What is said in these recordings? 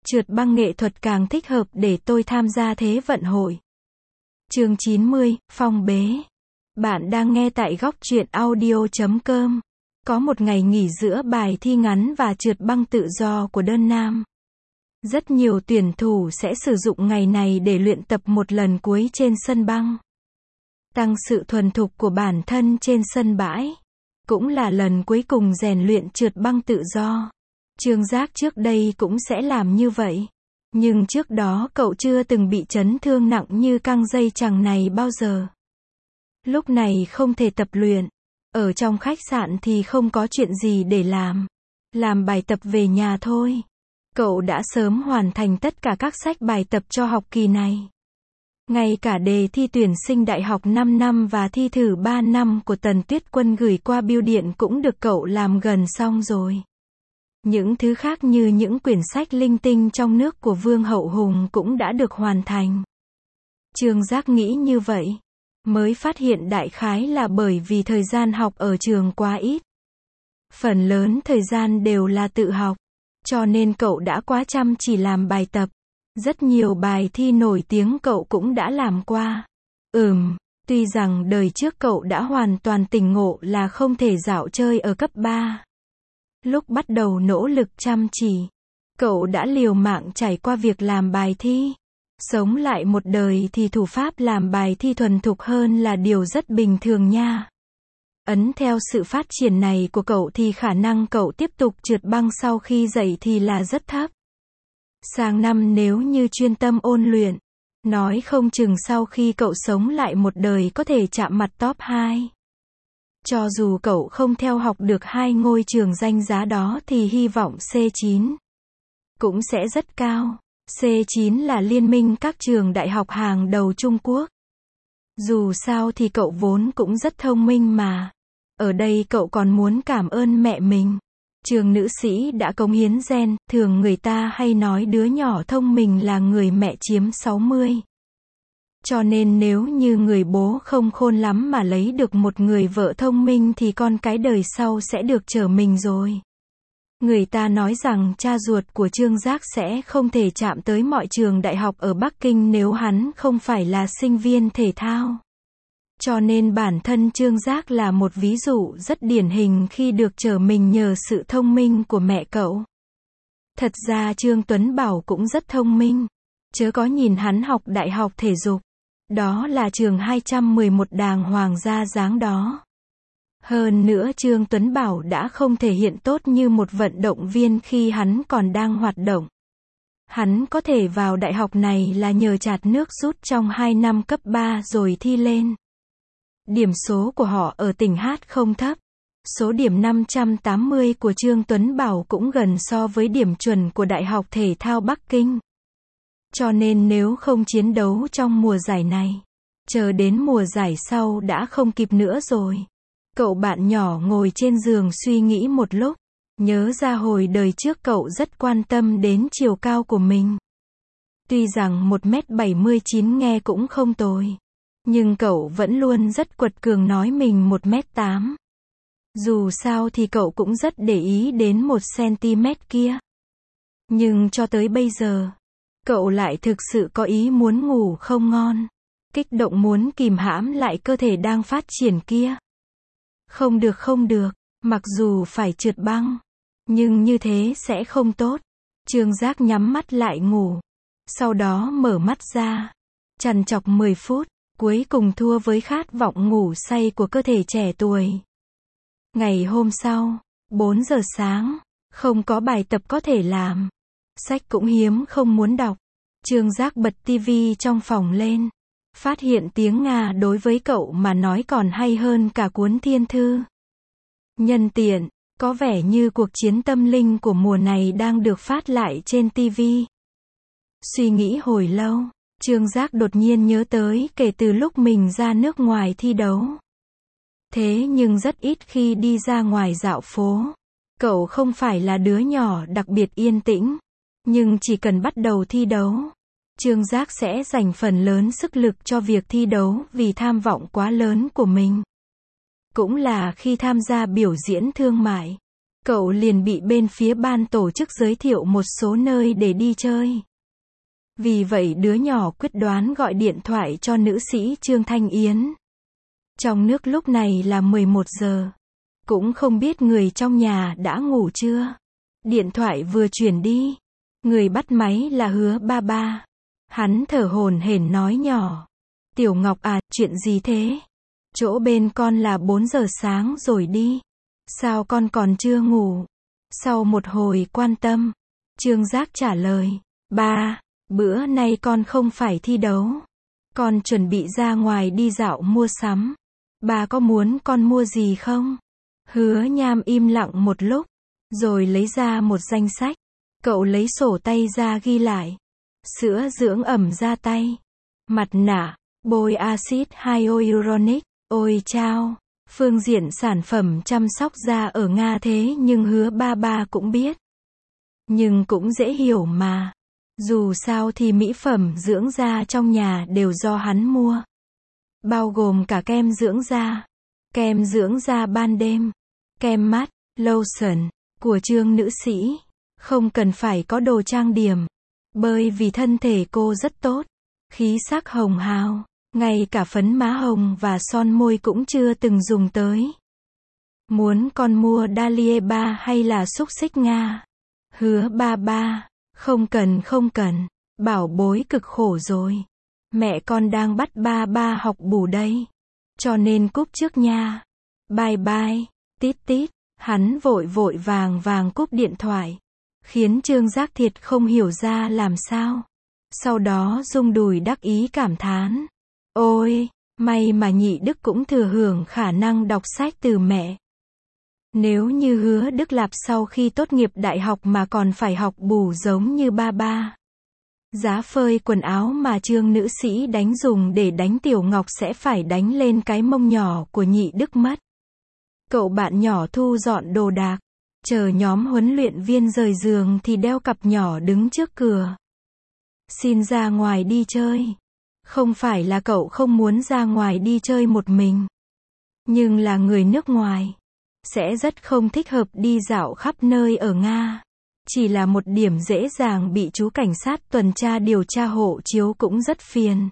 Trượt băng nghệ thuật càng thích hợp để tôi tham gia Thế vận hội. Chương 90, phong bế. Bạn đang nghe tại góc truyện audio.com. Có một ngày nghỉ giữa bài thi ngắn và trượt băng tự do của đơn nam. Rất nhiều tuyển thủ sẽ sử dụng ngày này để luyện tập một lần cuối trên sân băng. Tăng sự thuần thục của bản thân trên sân bãi. Cũng là lần cuối cùng rèn luyện trượt băng tự do. Trương Giác trước đây cũng sẽ làm như vậy. Nhưng trước đó cậu chưa từng bị chấn thương nặng như căng dây chằng này bao giờ. Lúc này không thể tập luyện. Ở trong khách sạn thì không có chuyện gì để làm. Làm bài tập về nhà thôi. Cậu đã sớm hoàn thành tất cả các sách bài tập cho học kỳ này. Ngay cả đề thi tuyển sinh đại học 5 năm và thi thử 3 năm của Tần Tuyết Quân gửi qua bưu điện cũng được cậu làm gần xong rồi. Những thứ khác như những quyển sách linh tinh trong nước của Vương Hậu Hùng cũng đã được hoàn thành. Trương Giác nghĩ như vậy. Mới phát hiện đại khái là bởi vì thời gian học ở trường quá ít. Phần lớn thời gian đều là tự học. Cho nên cậu đã quá chăm chỉ làm bài tập. Rất nhiều bài thi nổi tiếng cậu cũng đã làm qua. Tuy rằng đời trước cậu đã hoàn toàn tỉnh ngộ là không thể dạo chơi ở cấp 3. Lúc bắt đầu nỗ lực chăm chỉ, cậu đã liều mạng trải qua việc làm bài thi. Sống lại một đời thì thủ pháp làm bài thi thuần thục hơn là điều rất bình thường nha. Ấn theo sự phát triển này của cậu thì khả năng cậu tiếp tục trượt băng sau khi dậy thì là rất thấp. Sang năm nếu như chuyên tâm ôn luyện, nói không chừng sau khi cậu sống lại một đời có thể chạm mặt top 2. Cho dù cậu không theo học được 2 ngôi trường danh giá đó thì hy vọng C9 cũng sẽ rất cao. C9 là liên minh các trường đại học hàng đầu Trung Quốc. Dù sao thì cậu vốn cũng rất thông minh mà. Ở đây cậu còn muốn cảm ơn mẹ mình. Trường nữ sĩ đã cống hiến gen, thường người ta hay nói đứa nhỏ thông minh là người mẹ chiếm 60. Cho nên nếu như người bố không khôn lắm mà lấy được một người vợ thông minh thì con cái đời sau sẽ được trở mình rồi. Người ta nói rằng cha ruột của Trương Giác sẽ không thể chạm tới mọi trường đại học ở Bắc Kinh nếu hắn không phải là sinh viên thể thao. Cho nên bản thân Trương Giác là một ví dụ rất điển hình khi được trở mình nhờ sự thông minh của mẹ cậu. Thật ra Trương Tuấn Bảo cũng rất thông minh. Chớ có nhìn hắn học đại học thể dục. Đó là trường 211 đàng hoàng ra dáng đó. Hơn nữa Trương Tuấn Bảo đã không thể hiện tốt như một vận động viên khi hắn còn đang hoạt động. Hắn có thể vào đại học này là nhờ chạt nước rút trong 2 năm cấp 3 rồi thi lên. Điểm số của họ ở tỉnh Hát không thấp. Số điểm 580 của Trương Tuấn Bảo cũng gần so với điểm chuẩn của Đại học Thể thao Bắc Kinh. Cho nên nếu không chiến đấu trong mùa giải này, chờ đến mùa giải sau đã không kịp nữa rồi. Cậu bạn nhỏ ngồi trên giường suy nghĩ một lúc, nhớ ra hồi đời trước cậu rất quan tâm đến chiều cao của mình. Tuy rằng 1m79 nghe cũng không tồi, nhưng cậu vẫn luôn rất quật cường nói mình 1m8. Dù sao thì cậu cũng rất để ý đến 1cm kia. Nhưng cho tới bây giờ, cậu lại thực sự có ý muốn ngủ không ngon. Kích động muốn kìm hãm lại cơ thể đang phát triển kia. Không được, mặc dù phải trượt băng, nhưng như thế sẽ không tốt. Trương Giác nhắm mắt lại ngủ. Sau đó mở mắt ra. Trằn trọc 10 phút, cuối cùng thua với khát vọng ngủ say của cơ thể trẻ tuổi. Ngày hôm sau, 4 giờ sáng, không có bài tập có thể làm. Sách cũng hiếm không muốn đọc. Trương Giác bật tivi trong phòng lên. Phát hiện tiếng Nga đối với cậu mà nói còn hay hơn cả cuốn thiên thư. Nhân tiện, có vẻ như cuộc chiến tâm linh của mùa này đang được phát lại trên tivi. Suy nghĩ hồi lâu, Trương Giác đột nhiên nhớ tới kể từ lúc mình ra nước ngoài thi đấu. Thế nhưng rất ít khi đi ra ngoài dạo phố. Cậu không phải là đứa nhỏ đặc biệt yên tĩnh. Nhưng chỉ cần bắt đầu thi đấu, Trương Giác sẽ dành phần lớn sức lực cho việc thi đấu vì tham vọng quá lớn của mình. Cũng là khi tham gia biểu diễn thương mại, cậu liền bị bên phía ban tổ chức giới thiệu một số nơi để đi chơi. Vì vậy đứa nhỏ quyết đoán gọi điện thoại cho nữ sĩ Trương Thanh Yến. Trong nước lúc này là 11 giờ. Cũng không biết người trong nhà đã ngủ chưa. Điện thoại vừa chuyển đi. Người bắt máy là Hứa Ba Ba. Hắn thở hổn hển nói nhỏ. Tiểu Ngọc à, chuyện gì thế? Chỗ bên con là 4 giờ sáng rồi đi. Sao con còn chưa ngủ? Sau một hồi quan tâm, Trương Giác trả lời. Ba, bữa nay con không phải thi đấu. Con chuẩn bị ra ngoài đi dạo mua sắm. Ba có muốn con mua gì không? Hứa Nham im lặng một lúc, rồi lấy ra một danh sách. Cậu lấy sổ tay ra ghi lại. Sữa dưỡng ẩm da tay, mặt nạ, bôi axit hyaluronic, ôi chao. Phương diện sản phẩm chăm sóc da ở Nga thế nhưng Hứa Ba Ba cũng biết. Nhưng cũng dễ hiểu mà. Dù sao thì mỹ phẩm dưỡng da trong nhà đều do hắn mua. Bao gồm cả kem dưỡng da ban đêm, kem mắt, lotion, của Trương nữ sĩ. Không cần phải có đồ trang điểm. Bởi vì thân thể cô rất tốt. Khí sắc hồng hào. Ngay cả phấn má hồng và son môi cũng chưa từng dùng tới. Muốn con mua Dalieba hay là xúc xích Nga? Hứa Ba Ba. Không cần. Bảo bối cực khổ rồi. Mẹ con đang bắt Ba Ba học bù đây. Cho nên cúp trước nha. Bye bye. Tít tít. Hắn vội vàng cúp điện thoại. Khiến Trương Giác thiệt không hiểu ra làm sao. Sau đó rung đùi đắc ý cảm thán. Ôi, may mà Nhị Đức cũng thừa hưởng khả năng đọc sách từ mẹ. Nếu như Hứa Đức Lạp sau khi tốt nghiệp đại học mà còn phải học bù giống như Ba Ba. Giá phơi quần áo mà Trương nữ sĩ đánh dùng để đánh Tiểu Ngọc sẽ phải đánh lên cái mông nhỏ của Nhị Đức mất. Cậu bạn nhỏ thu dọn đồ đạc. Chờ nhóm huấn luyện viên rời giường thì đeo cặp nhỏ đứng trước cửa. Xin ra ngoài đi chơi. Không phải là cậu không muốn ra ngoài đi chơi một mình. Nhưng là người nước ngoài. Sẽ rất không thích hợp đi dạo khắp nơi ở Nga. Chỉ là một điểm dễ dàng bị chú cảnh sát tuần tra điều tra hộ chiếu cũng rất phiền.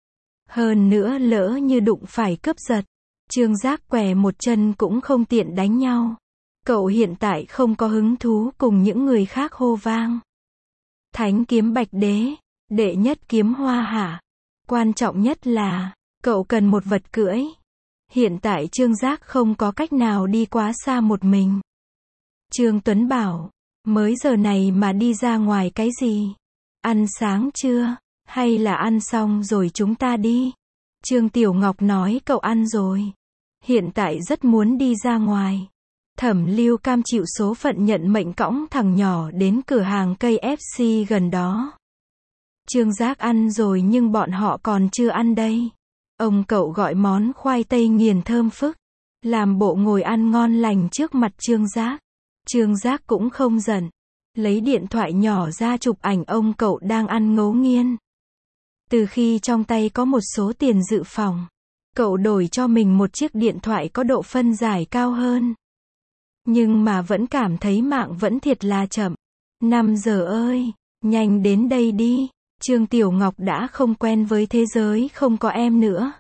Hơn nữa lỡ như đụng phải cướp giật. Trương Giác què một chân cũng không tiện đánh nhau. Cậu hiện tại không có hứng thú cùng những người khác hô vang. Thánh kiếm Bạch Đế, đệ nhất kiếm Hoa Hạ. Quan trọng nhất là, cậu cần một vật cưỡi. Hiện tại Trương Giác không có cách nào đi quá xa một mình. Trương Tuấn bảo, mới giờ này mà đi ra ngoài cái gì? Ăn sáng chưa? Hay là ăn xong rồi chúng ta đi? Trương Tiểu Ngọc nói cậu ăn rồi. Hiện tại rất muốn đi ra ngoài. Thẩm Lưu cam chịu số phận nhận mệnh cõng thằng nhỏ đến cửa hàng cây FC gần đó. Trương Giác ăn rồi nhưng bọn họ còn chưa ăn đây. Ông cậu gọi món khoai tây nghiền thơm phức. Làm bộ ngồi ăn ngon lành trước mặt Trương Giác. Trương Giác cũng không giận. Lấy điện thoại nhỏ ra chụp ảnh ông cậu đang ăn ngấu nghiến. Từ khi trong tay có một số tiền dự phòng, cậu đổi cho mình một chiếc điện thoại có độ phân giải cao hơn. Nhưng mà vẫn cảm thấy mạng vẫn thiệt là chậm. 5 giờ ơi, nhanh đến đây đi. Trương Tiểu Ngọc đã không quen với thế giới không có em nữa.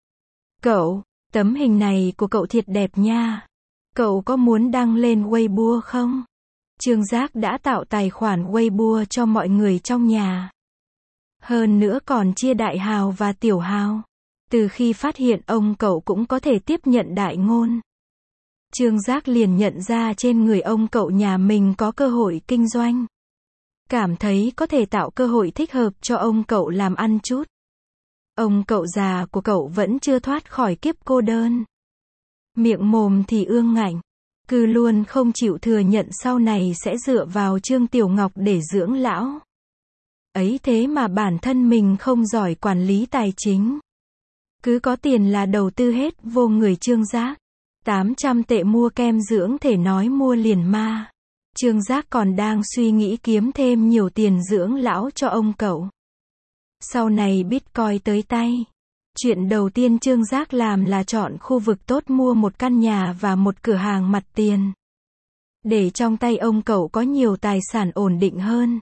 Cậu, tấm hình này của cậu thiệt đẹp nha. Cậu có muốn đăng lên Weibo không? Trương Giác đã tạo tài khoản Weibo cho mọi người trong nhà. Hơn nữa còn chia đại hào và tiểu hào. Từ khi phát hiện ông cậu cũng có thể tiếp nhận đại ngôn. Trương Giác liền nhận ra trên người ông cậu nhà mình có cơ hội kinh doanh. Cảm thấy có thể tạo cơ hội thích hợp cho ông cậu làm ăn chút. Ông cậu già của cậu vẫn chưa thoát khỏi kiếp cô đơn. Miệng mồm thì ương ngạnh. Cứ luôn không chịu thừa nhận sau này sẽ dựa vào Trương Tiểu Ngọc để dưỡng lão. Ấy thế mà bản thân mình không giỏi quản lý tài chính. Cứ có tiền là đầu tư hết vô người Trương Giác. 800 tệ mua kem dưỡng thể nói mua liền ma. Trương Giác còn đang suy nghĩ kiếm thêm nhiều tiền dưỡng lão cho ông cậu. Sau này Bitcoin tới tay. Chuyện đầu tiên Trương Giác làm là chọn khu vực tốt mua một căn nhà và một cửa hàng mặt tiền. để trong tay ông cậu có nhiều tài sản ổn định hơn.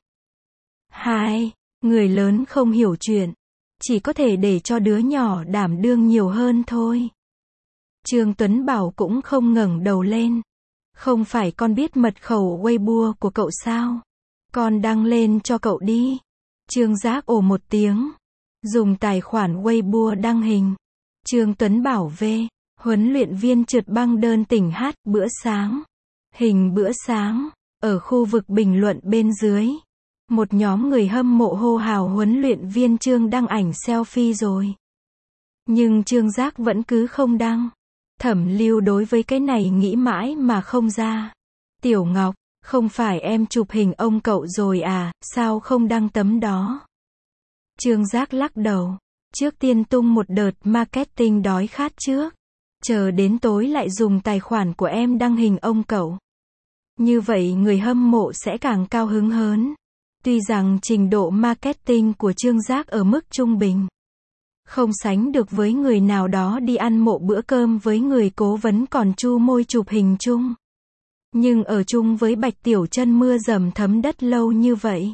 2. Người lớn không hiểu chuyện, chỉ có thể để cho đứa nhỏ đảm đương nhiều hơn thôi. Trương Tuấn Bảo cũng không ngẩng đầu lên. Không phải con biết mật khẩu Weibo của cậu sao? Con đăng lên cho cậu đi. Trương Giác ồ một tiếng. Dùng tài khoản Weibo đăng hình. Trương Tuấn Bảo V. Huấn luyện viên trượt băng đơn tỉnh hát bữa sáng. Hình bữa sáng. Ở khu vực bình luận bên dưới. Một nhóm người hâm mộ hô hào huấn luyện viên Trương đăng ảnh selfie rồi. Nhưng Trương Giác vẫn cứ không đăng. Thẩm Lưu đối với cái này nghĩ mãi mà không ra. Tiểu Ngọc, không phải em chụp hình ông cậu rồi à, sao không đăng tấm đó? Trương Giác lắc đầu. Trước tiên tung một đợt marketing đói khát trước. Chờ đến tối lại dùng tài khoản của em đăng hình ông cậu. Như vậy người hâm mộ sẽ càng cao hứng hơn. Tuy rằng trình độ marketing của Trương Giác ở mức trung bình. Không sánh được với người nào đó đi ăn mộ bữa cơm với người cố vấn còn chu môi chụp hình chung. Nhưng ở chung với Bạch Tiểu Trân mưa dầm thấm đất lâu như vậy.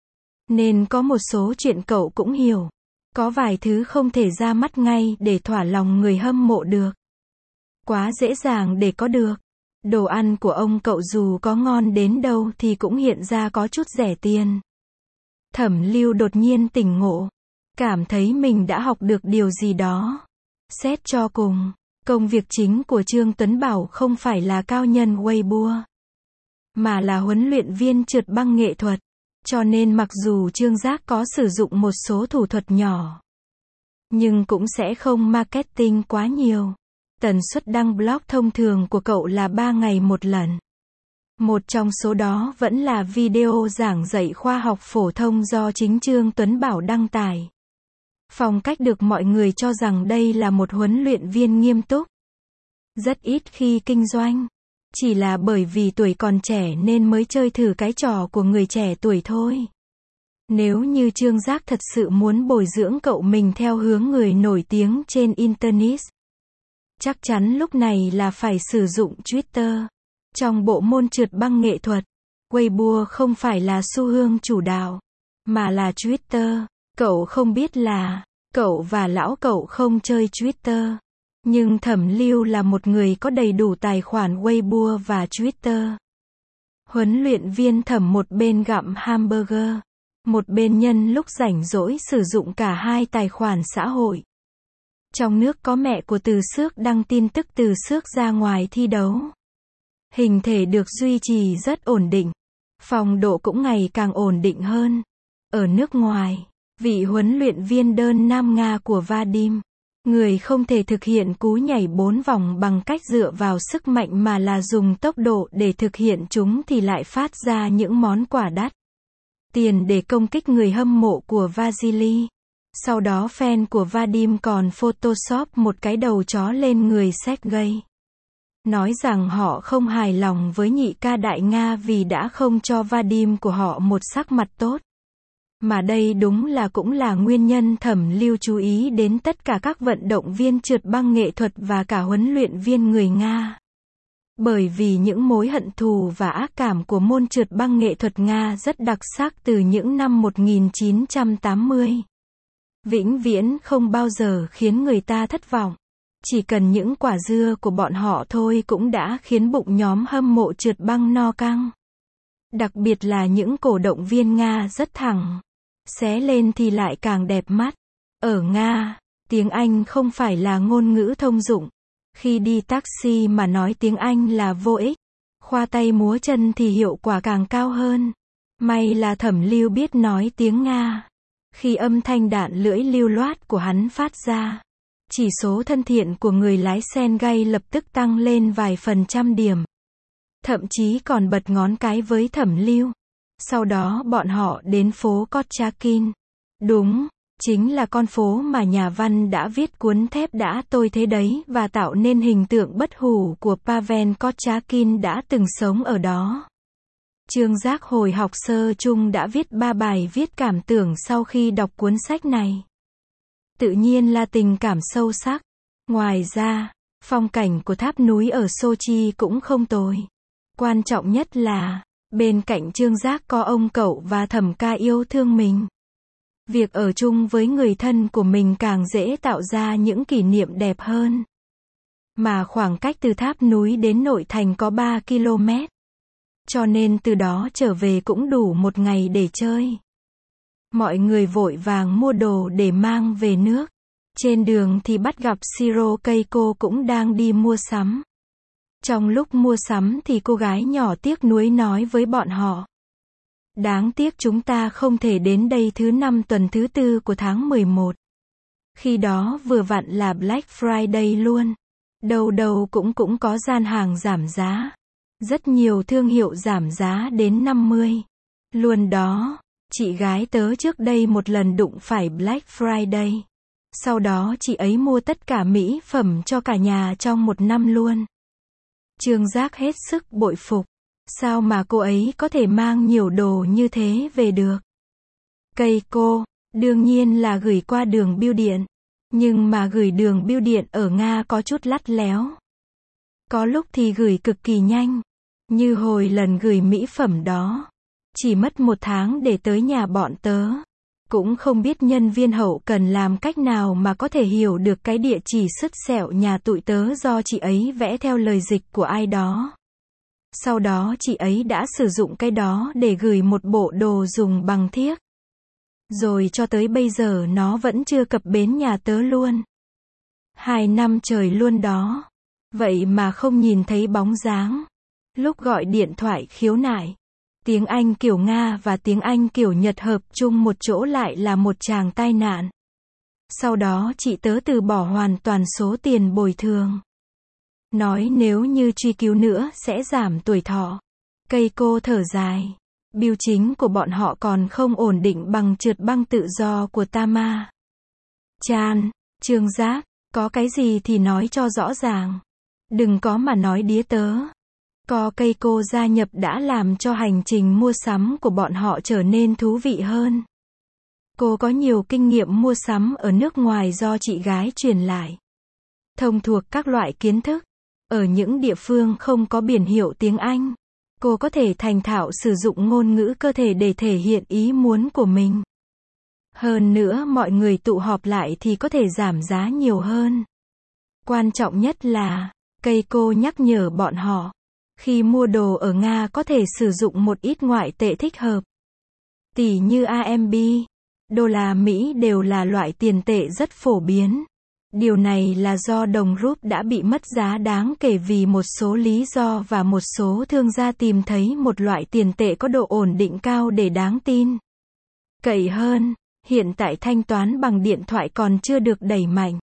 Nên có một số chuyện cậu cũng hiểu. Có vài thứ không thể ra mắt ngay để thỏa lòng người hâm mộ được. Quá dễ dàng để có được. Đồ ăn của ông cậu dù có ngon đến đâu thì cũng hiện ra có chút rẻ tiền. Thẩm Lưu đột nhiên tỉnh ngộ. Cảm thấy mình đã học được điều gì đó. Xét cho cùng, công việc chính của Trương Tuấn Bảo không phải là cao nhân Weibo, mà là huấn luyện viên trượt băng nghệ thuật. Cho nên mặc dù Trương Giác có sử dụng một số thủ thuật nhỏ, nhưng cũng sẽ không marketing quá nhiều. Tần suất đăng blog thông thường của cậu là 3 ngày một lần. Một trong số đó vẫn là video giảng dạy khoa học phổ thông do chính Trương Tuấn Bảo đăng tải. Phong cách được mọi người cho rằng đây là một huấn luyện viên nghiêm túc. Rất ít khi kinh doanh. Chỉ là bởi vì tuổi còn trẻ nên mới chơi thử cái trò của người trẻ tuổi thôi. Nếu như Trương Giác thật sự muốn bồi dưỡng cậu mình theo hướng người nổi tiếng trên Internet, chắc chắn lúc này là phải sử dụng Twitter. Trong bộ môn trượt băng nghệ thuật, Weibo không phải là xu hướng chủ đạo, mà là Twitter. Cậu không biết là, cậu và lão cậu không chơi Twitter. Nhưng Thẩm Lưu là một người có đầy đủ tài khoản Weibo và Twitter. Huấn luyện viên Thẩm một bên gặm hamburger, một bên nhân lúc rảnh rỗi sử dụng cả hai tài khoản xã hội. Trong nước có mẹ của Từ Xước đăng tin tức Từ Xước ra ngoài thi đấu. Hình thể được duy trì rất ổn định. Phong độ cũng ngày càng ổn định hơn. Ở nước ngoài, vị huấn luyện viên đơn Nam Nga của Vadim, người không thể thực hiện cú nhảy 4 vòng bằng cách dựa vào sức mạnh mà là dùng tốc độ để thực hiện chúng thì lại phát ra những món quà đắt tiền để công kích người hâm mộ của Vasily. Sau đó fan của Vadim còn photoshop một cái đầu chó lên người Sergei. Nói rằng họ không hài lòng với nhị ca đại Nga vì đã không cho Vadim của họ một sắc mặt tốt. Mà đây đúng là cũng là nguyên nhân Thẩm Lưu chú ý đến tất cả các vận động viên trượt băng nghệ thuật và cả huấn luyện viên người Nga. Bởi vì những mối hận thù và ác cảm của môn trượt băng nghệ thuật Nga rất đặc sắc từ những năm 1980. Vĩnh viễn không bao giờ khiến người ta thất vọng. Chỉ cần những quả dưa của bọn họ thôi cũng đã khiến bụng nhóm hâm mộ trượt băng no căng. Đặc biệt là những cổ động viên Nga rất thẳng. Xé lên thì lại càng đẹp mắt. Ở Nga, tiếng Anh không phải là ngôn ngữ thông dụng. Khi đi taxi mà nói tiếng Anh là vô ích. Khoa tay múa chân thì hiệu quả càng cao hơn. May là Thẩm Lưu biết nói tiếng Nga. Khi âm thanh đạn lưỡi lưu loát của hắn phát ra, chỉ số thân thiện của người lái Sergei lập tức tăng lên vài phần trăm điểm. Thậm chí còn bật ngón cái với Thẩm Lưu. Sau đó bọn họ đến phố Kotchakin. Đúng, chính là con phố mà nhà văn đã viết cuốn Thép đã tôi thế đấy và tạo nên hình tượng bất hủ của Pavel Kotchakin đã từng sống ở đó. Trương Giác hồi học sơ chung đã viết 3 bài viết cảm tưởng sau khi đọc cuốn sách này. Tự nhiên là tình cảm sâu sắc. Ngoài ra, phong cảnh của tháp núi ở Sochi cũng không tồi. Quan trọng nhất là, bên cạnh Trương Giác có ông cậu và Thẩm Ca yêu thương mình. Việc ở chung với người thân của mình càng dễ tạo ra những kỷ niệm đẹp hơn. Mà khoảng cách từ tháp núi đến nội thành có 3 km. Cho nên từ đó trở về cũng đủ một ngày để chơi. Mọi người vội vàng mua đồ để mang về nước. Trên đường thì bắt gặp Shiro Keiko cũng đang đi mua sắm. Trong lúc mua sắm thì cô gái nhỏ tiếc nuối nói với bọn họ. Đáng tiếc chúng ta không thể đến đây thứ 5 tuần thứ 4 của tháng 11. Khi đó vừa vặn là Black Friday luôn. Đâu đâu cũng có gian hàng giảm giá. Rất nhiều thương hiệu giảm giá đến 50. Luôn đó, chị gái tớ trước đây một lần đụng phải Black Friday. Sau đó chị ấy mua tất cả mỹ phẩm cho cả nhà trong một năm luôn. Trương Giác hết sức bội phục. Sao mà cô ấy có thể mang nhiều đồ như thế về được? Keiko, đương nhiên là gửi qua đường bưu điện. Nhưng mà gửi đường bưu điện ở Nga có chút lắt léo. Có lúc thì gửi cực kỳ nhanh. Như hồi lần gửi mỹ phẩm đó. Chỉ mất 1 tháng để tới nhà bọn tớ. Cũng không biết nhân viên hậu cần làm cách nào mà có thể hiểu được cái địa chỉ sứt sẹo nhà tụi tớ do chị ấy vẽ theo lời dịch của ai đó. Sau đó chị ấy đã sử dụng cái đó để gửi một bộ đồ dùng bằng thiếc. Rồi cho tới bây giờ nó vẫn chưa cập bến nhà tớ luôn. 2 năm trời luôn đó. Vậy mà không nhìn thấy bóng dáng. Lúc gọi điện thoại khiếu nại. Tiếng Anh kiểu Nga và tiếng Anh kiểu Nhật hợp chung một chỗ lại là một tràng tai nạn. Sau đó chị tớ từ bỏ hoàn toàn số tiền bồi thường. Nói nếu như truy cứu nữa sẽ giảm tuổi thọ. Keiko thở dài. Bưu chính của bọn họ còn không ổn định bằng trượt băng tự do của Tama. Chan, Trương Giác, có cái gì thì nói cho rõ ràng. Đừng có mà nói đía tớ. Có Keiko gia nhập đã làm cho hành trình mua sắm của bọn họ trở nên thú vị hơn. Cô có nhiều kinh nghiệm mua sắm ở nước ngoài do chị gái truyền lại. Thông thuộc các loại kiến thức. Ở những địa phương không có biển hiệu tiếng Anh, cô có thể thành thạo sử dụng ngôn ngữ cơ thể để thể hiện ý muốn của mình. Hơn nữa mọi người tụ họp lại thì có thể giảm giá nhiều hơn. Quan trọng nhất là, Keiko nhắc nhở bọn họ, khi mua đồ ở Nga có thể sử dụng một ít ngoại tệ thích hợp. Tỷ như RMB, đô la Mỹ đều là loại tiền tệ rất phổ biến. Điều này là do đồng rúp đã bị mất giá đáng kể vì một số lý do và một số thương gia tìm thấy một loại tiền tệ có độ ổn định cao để đáng tin cậy hơn. Hiện tại thanh toán bằng điện thoại còn chưa được đẩy mạnh.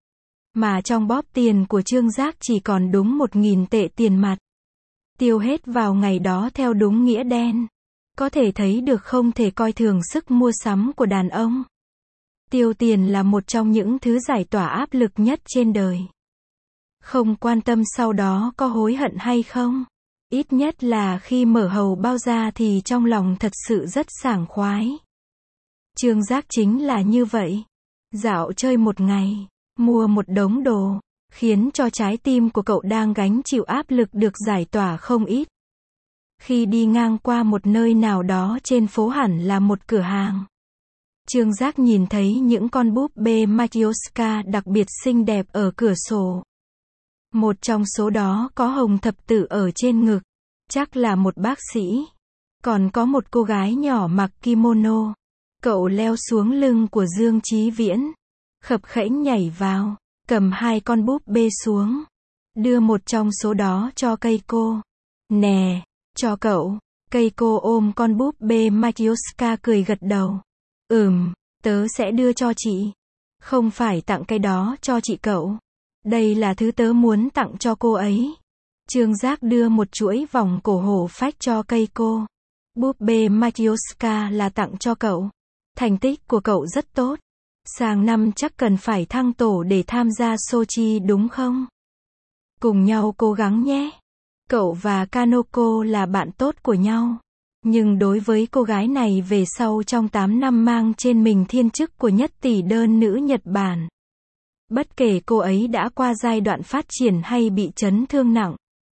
Mà trong bóp tiền của Trương Giác chỉ còn đúng 1.000 tệ tiền mặt. Tiêu hết vào ngày đó theo đúng nghĩa đen. Có thể thấy được không thể coi thường sức mua sắm của đàn ông. Tiêu tiền là một trong những thứ giải tỏa áp lực nhất trên đời. Không quan tâm sau đó có hối hận hay không. Ít nhất là khi mở hầu bao ra thì trong lòng thật sự rất sảng khoái. Trương Giác chính là như vậy. Dạo chơi một ngày, mua một đống đồ, khiến cho trái tim của cậu đang gánh chịu áp lực được giải tỏa không ít. Khi đi ngang qua một nơi nào đó trên phố hẳn là một cửa hàng. Trương Giác nhìn thấy những con búp bê Matyoska đặc biệt xinh đẹp ở cửa sổ. Một trong số đó có hồng thập tự ở trên ngực. Chắc là một bác sĩ. Còn có một cô gái nhỏ mặc kimono. Cậu leo xuống lưng của Dương Chí Viễn. Khập khẽnh nhảy vào. Cầm 2 con búp bê xuống. Đưa một trong số đó cho Keiko. Nè, cho cậu. Keiko ôm con búp bê Matyoska cười gật đầu. Tớ sẽ đưa cho chị. Không phải tặng cái đó cho chị cậu. Đây là thứ tớ muốn tặng cho cô ấy. Trương Giác đưa một chuỗi vòng cổ hổ phách cho Keiko. Búp bê Matyoska là tặng cho cậu. Thành tích của cậu rất tốt. Sang năm chắc cần phải thăng tổ để tham gia Sochi đúng không? Cùng nhau cố gắng nhé. Cậu và Kanoko là bạn tốt của nhau. Nhưng đối với cô gái này về sau trong 8 năm mang trên mình thiên chức của nhất tỷ đơn nữ Nhật Bản. Bất kể cô ấy đã qua giai đoạn phát triển hay bị chấn thương nặng.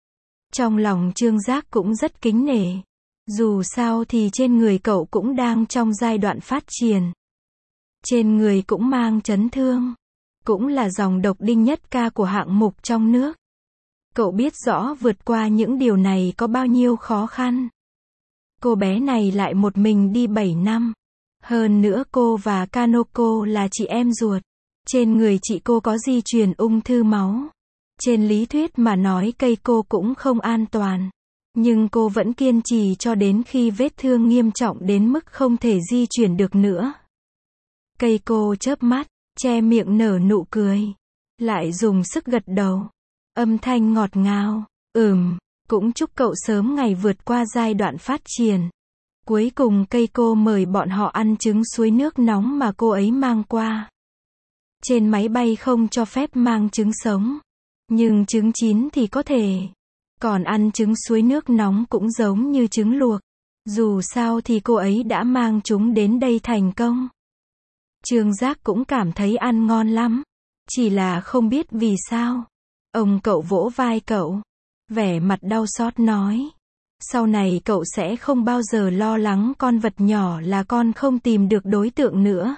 Trong lòng Trương Giác cũng rất kính nể. Dù sao thì trên người cậu cũng đang trong giai đoạn phát triển. Trên người cũng mang chấn thương. Cũng là dòng độc đinh nhất ca của hạng mục trong nước. Cậu biết rõ vượt qua những điều này có bao nhiêu khó khăn. Cô bé này lại một mình đi 7 năm. Hơn nữa cô và Kanoko là chị em ruột. Trên người chị cô có di truyền ung thư máu. Trên lý thuyết mà nói cây cô cũng không an toàn. Nhưng cô vẫn kiên trì cho đến khi vết thương nghiêm trọng đến mức không thể di chuyển được nữa. Cây cô chớp mắt, che miệng nở nụ cười. Lại dùng sức gật đầu. Âm thanh ngọt ngào. Cũng chúc cậu sớm ngày vượt qua giai đoạn phát triển. Cuối cùng cây cô mời bọn họ ăn trứng suối nước nóng mà cô ấy mang qua. Trên máy bay không cho phép mang trứng sống. Nhưng trứng chín thì có thể. Còn ăn trứng suối nước nóng cũng giống như trứng luộc. Dù sao thì cô ấy đã mang chúng đến đây thành công. Trương Giác cũng cảm thấy ăn ngon lắm. Chỉ là không biết vì sao. Ông cậu vỗ vai cậu. Vẻ mặt đau xót nói. Sau này cậu sẽ không bao giờ lo lắng con vật nhỏ là con không tìm được đối tượng nữa.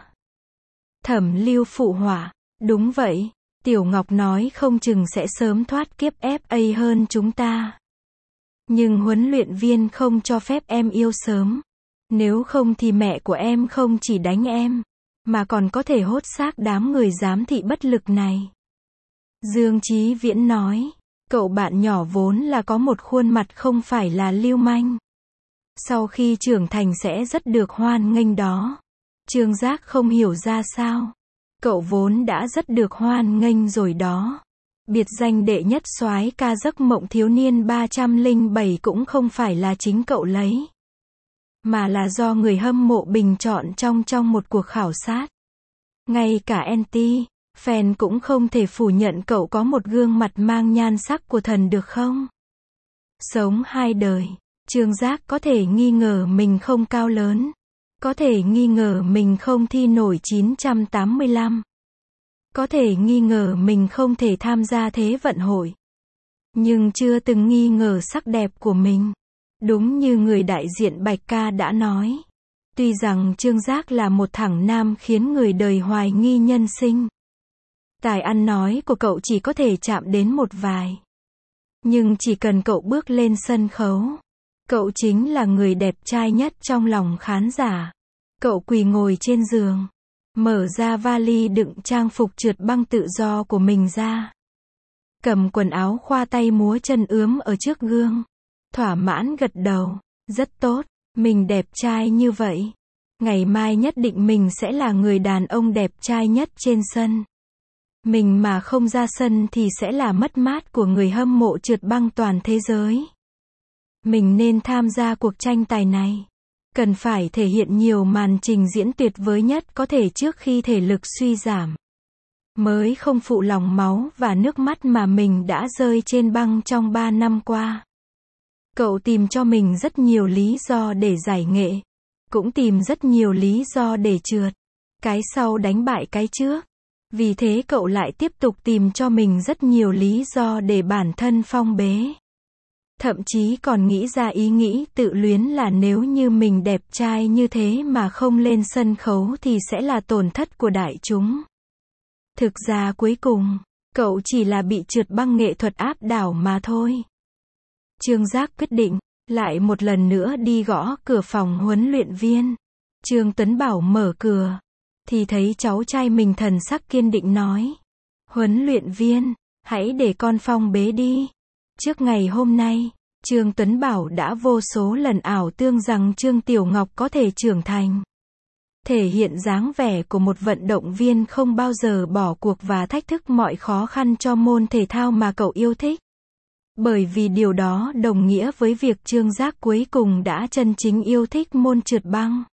Thẩm Lưu phụ họa. Đúng vậy. Tiểu Ngọc nói không chừng sẽ sớm thoát kiếp FA hơn chúng ta. Nhưng huấn luyện viên không cho phép em yêu sớm. Nếu không thì mẹ của em không chỉ đánh em, mà còn có thể hốt xác đám người giám thị bất lực này. Dương Chí Viễn nói, cậu bạn nhỏ vốn là có một khuôn mặt không phải là lưu manh. Sau khi trưởng thành sẽ rất được hoan nghênh đó. Trương Giác không hiểu ra sao. Cậu vốn đã rất được hoan nghênh rồi đó. Biệt danh đệ nhất soái ca giấc mộng thiếu niên 307 cũng không phải là chính cậu lấy. Mà là do người hâm mộ bình chọn trong một cuộc khảo sát. Ngay cả anti fan cũng không thể phủ nhận cậu có một gương mặt mang nhan sắc của thần được không? Sống hai đời, Trương Giác có thể nghi ngờ mình không cao lớn. Có thể nghi ngờ mình không thi nổi 985. Có thể nghi ngờ mình không thể tham gia thế vận hội. Nhưng chưa từng nghi ngờ sắc đẹp của mình. Đúng như người đại diện Bạch Ca đã nói. Tuy rằng Trương Giác là một thằng nam khiến người đời hoài nghi nhân sinh. Tài ăn nói của cậu chỉ có thể chạm đến một vài. Nhưng chỉ cần cậu bước lên sân khấu, cậu chính là người đẹp trai nhất trong lòng khán giả. Cậu quỳ ngồi trên giường, mở ra vali đựng trang phục trượt băng tự do của mình ra. Cầm quần áo khoa tay múa chân ướm ở trước gương. Thỏa mãn gật đầu. Rất tốt, mình đẹp trai như vậy. Ngày mai nhất định mình sẽ là người đàn ông đẹp trai nhất trên sân. Mình mà không ra sân thì sẽ là mất mát của người hâm mộ trượt băng toàn thế giới. Mình nên tham gia cuộc tranh tài này. Cần phải thể hiện nhiều màn trình diễn tuyệt vời nhất có thể trước khi thể lực suy giảm. Mới không phụ lòng máu và nước mắt mà mình đã rơi trên băng trong 3 năm qua. Cậu tìm cho mình rất nhiều lý do để giải nghệ. Cũng tìm rất nhiều lý do để trượt. Cái sau đánh bại cái trước. Vì thế cậu lại tiếp tục tìm cho mình rất nhiều lý do để bản thân phong bế. Thậm chí còn nghĩ ra ý nghĩ tự luyến là nếu như mình đẹp trai như thế mà không lên sân khấu thì sẽ là tổn thất của đại chúng. Thực ra cuối cùng, cậu chỉ là bị trượt băng nghệ thuật áp đảo mà thôi. Trương Giác quyết định, lại một lần nữa đi gõ cửa phòng huấn luyện viên. Trương Tuấn Bảo mở cửa, thì thấy cháu trai mình thần sắc kiên định nói. Huấn luyện viên, hãy để con phong bế đi. Trước ngày hôm nay, Trương Tuấn Bảo đã vô số lần ảo tưởng rằng Trương Tiểu Ngọc có thể trưởng thành. Thể hiện dáng vẻ của một vận động viên không bao giờ bỏ cuộc và thách thức mọi khó khăn cho môn thể thao mà cậu yêu thích. Bởi vì điều đó đồng nghĩa với việc Trương Giác cuối cùng đã chân chính yêu thích môn trượt băng.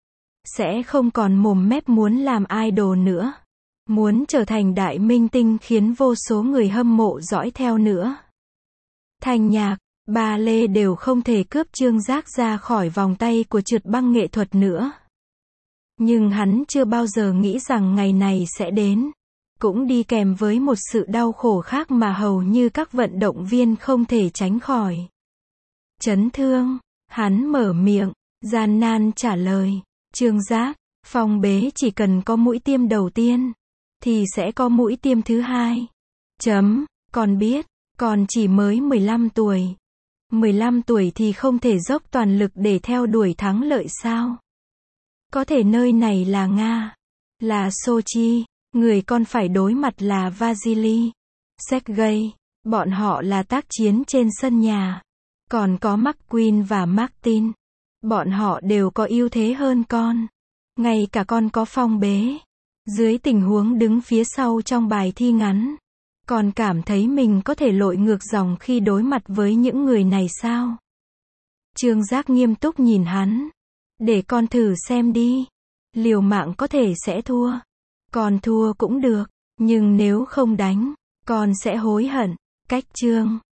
Sẽ không còn mồm mép muốn làm idol nữa. Muốn trở thành đại minh tinh khiến vô số người hâm mộ dõi theo nữa. Thanh nhạc, ba lê đều không thể cướp Trương Giác ra khỏi vòng tay của trượt băng nghệ thuật nữa. Nhưng hắn chưa bao giờ nghĩ rằng ngày này sẽ đến. cũng đi kèm với một sự đau khổ khác mà hầu như các vận động viên không thể tránh khỏi. Chấn thương, hắn mở miệng, gian nan trả lời. Trương Giác, phong bế chỉ cần có mũi tiêm đầu tiên, thì sẽ có mũi tiêm thứ hai. Con biết, con chỉ mới 15 tuổi. 15 tuổi thì không thể dốc toàn lực để theo đuổi thắng lợi sao? Có thể nơi này là Nga, là Sochi, người con phải đối mặt là Vasily, Sergei, bọn họ là tác chiến trên sân nhà. Còn có McQueen và Martin, bọn họ đều có ưu thế hơn con. Ngay cả con có phong bế. Dưới tình huống đứng phía sau trong bài thi ngắn, con cảm thấy mình có thể lội ngược dòng khi đối mặt với những người này sao? Trương Giác nghiêm túc nhìn hắn. Để con thử xem đi. Liều mạng có thể sẽ thua. Con thua cũng được, nhưng nếu không đánh, con sẽ hối hận. Cách chương